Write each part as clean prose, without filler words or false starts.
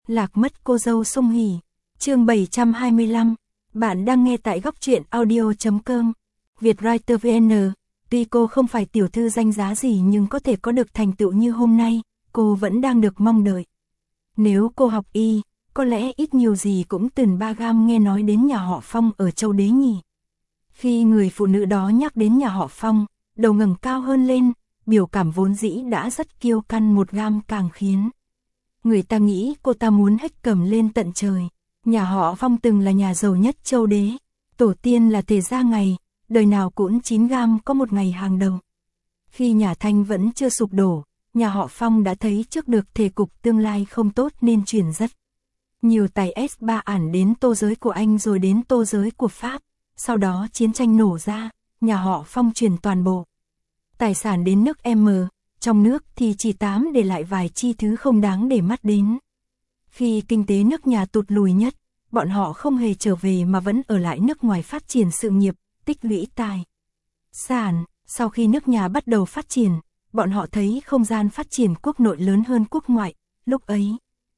Lạc mất cô dâu sung hỉ. Chương 725. Bạn đang nghe tại góc truyện audio.com. Vietwriter VN. Tuy cô không phải tiểu thư danh giá gì nhưng có thể có được thành tựu như hôm nay, cô vẫn đang được mong đợi. Nếu cô học y, có lẽ ít nhiều gì cũng từng ba gam nghe nói đến nhà họ Phong ở Châu Đế nhỉ. Khi người phụ nữ đó nhắc đến nhà họ Phong, đầu ngẩng cao hơn lên, biểu cảm vốn dĩ đã rất kiêu căng một gam càng khiến người ta nghĩ cô ta muốn hét cầm lên tận trời. Nhà họ Phong từng là nhà giàu nhất Châu Đế, tổ tiên là tề gia ngày, đời nào cũng 9 gam có một ngày hàng đầu. Khi nhà Thanh vẫn chưa sụp đổ, nhà họ Phong đã thấy trước được thể cục tương lai không tốt nên chuyển rất nhiều tài S3 ản đến tô giới của Anh rồi đến tô giới của Pháp. Sau đó chiến tranh nổ ra, nhà họ Phong chuyển toàn bộ tài sản đến nước M, trong nước thì chỉ để lại vài chi thứ không đáng để mắt đến. Khi kinh tế nước nhà tụt lùi nhất, bọn họ không hề trở về mà vẫn ở lại nước ngoài phát triển sự nghiệp, tích lũy tài sản. Sau khi nước nhà bắt đầu phát triển, bọn họ thấy không gian phát triển quốc nội lớn hơn quốc ngoại, lúc ấy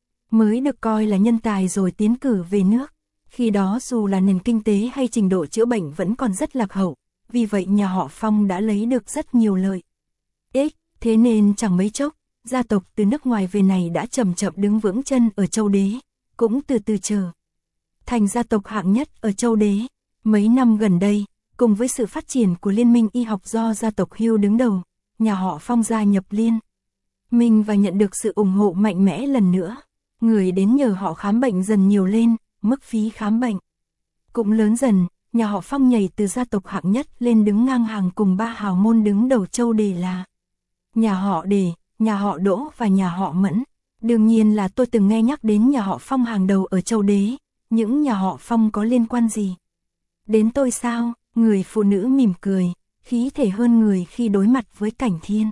mới được coi là nhân tài rồi tiến cử về nước. Khi đó dù là nền kinh tế hay trình độ chữa bệnh vẫn còn rất lạc hậu, vì vậy nhà họ Phong đã lấy được rất nhiều lợi ích, thế nên chẳng mấy chốc, gia tộc từ nước ngoài về này đã chậm chậm đứng vững chân ở Châu Đế, cũng từ từ trở thành gia tộc hạng nhất ở Châu Đế. Mấy năm gần đây, cùng với sự phát triển của liên minh y học do gia tộc Hưu đứng đầu, nhà họ Phong gia nhập liên minh và nhận được sự ủng hộ mạnh mẽ lần nữa. Người đến nhờ họ khám bệnh dần nhiều lên, mức phí khám bệnh cũng lớn dần, nhà họ Phong nhảy từ gia tộc hạng nhất lên đứng ngang hàng cùng ba hào môn đứng đầu Châu Đế là nhà họ Đề, nhà họ Đỗ và nhà họ Mẫn. Đương nhiên là tôi từng nghe nhắc đến nhà họ Phong hàng đầu ở Châu Đế, những nhà họ Phong có liên quan gì đến tôi sao? Người phụ nữ mỉm cười, khí thể hơn người khi đối mặt với Cảnh Thiên.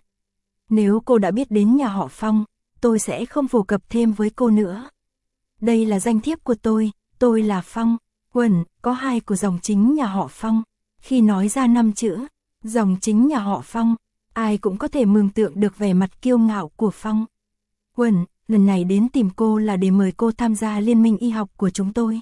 Nếu cô đã biết đến nhà họ Phong, tôi sẽ không phổ cập thêm với cô nữa. Đây là danh thiếp của tôi là Phong Quẩn, có 2 của dòng chính nhà họ Phong. Khi nói ra 5 chữ, dòng chính nhà họ Phong, ai cũng có thể mường tượng được vẻ mặt kiêu ngạo của Phong Quẩn. Lần này đến tìm cô là để mời cô tham gia liên minh y học của chúng tôi.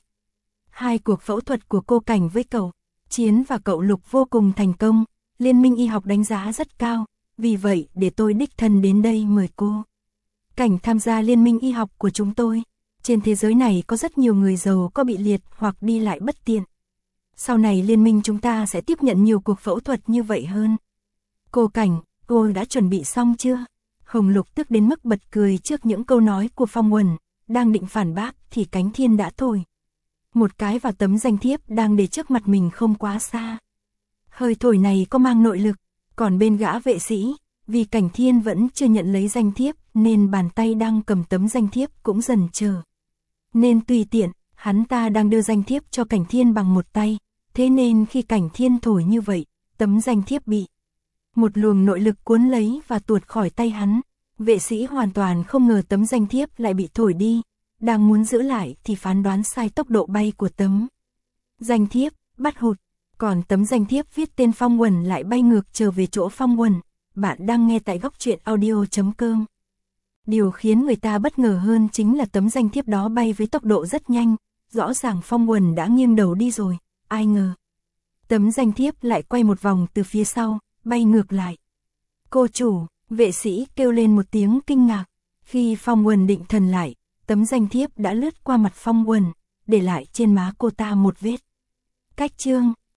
2 cuộc phẫu thuật của cô Cảnh với cậu Chiến và cậu Lục vô cùng thành công, liên minh y học đánh giá rất cao, vì vậy để tôi đích thân đến đây mời cô Cảnh tham gia liên minh y học của chúng tôi. Trên thế giới này có rất nhiều người giàu có bị liệt hoặc đi lại bất tiện. Sau này liên minh chúng ta sẽ tiếp nhận nhiều cuộc phẫu thuật như vậy hơn. Cô Cảnh, cô đã chuẩn bị xong chưa? Hồng Lục tức đến mức bật cười trước những câu nói của Phong Quẩn, đang định phản bác thì Cảnh Thiên đã thổi một cái vào tấm danh thiếp đang để trước mặt mình không quá xa. Hơi thổi này có mang nội lực, còn bên gã vệ sĩ, vì Cảnh Thiên vẫn chưa nhận lấy danh thiếp nên bàn tay đang cầm tấm danh thiếp cũng dần chờ nên tùy tiện. Hắn ta đang đưa danh thiếp cho Cảnh Thiên bằng một tay, thế nên khi Cảnh Thiên thổi như vậy, tấm danh thiếp bị một luồng nội lực cuốn lấy và tuột khỏi tay hắn. Vệ sĩ hoàn toàn không ngờ tấm danh thiếp lại bị thổi đi, đang muốn giữ lại thì phán đoán sai tốc độ bay của tấm danh thiếp, bắt hụt. Còn tấm danh thiếp viết tên Phong Quẩn lại bay ngược trở về chỗ Phong Quẩn. Bạn đang nghe tại góc truyện audio.com. Điều khiến người ta bất ngờ hơn chính là tấm danh thiếp đó bay với tốc độ rất nhanh, rõ ràng Phong Quẩn đã nghiêng đầu đi rồi, ai ngờ tấm danh thiếp lại quay một vòng từ phía sau, bay ngược lại. Cô chủ, vệ sĩ kêu lên một tiếng kinh ngạc. Khi Phong Quẩn định thần lại, tấm danh thiếp đã lướt qua mặt Phong Quẩn, để lại trên má cô ta một vết cách chương.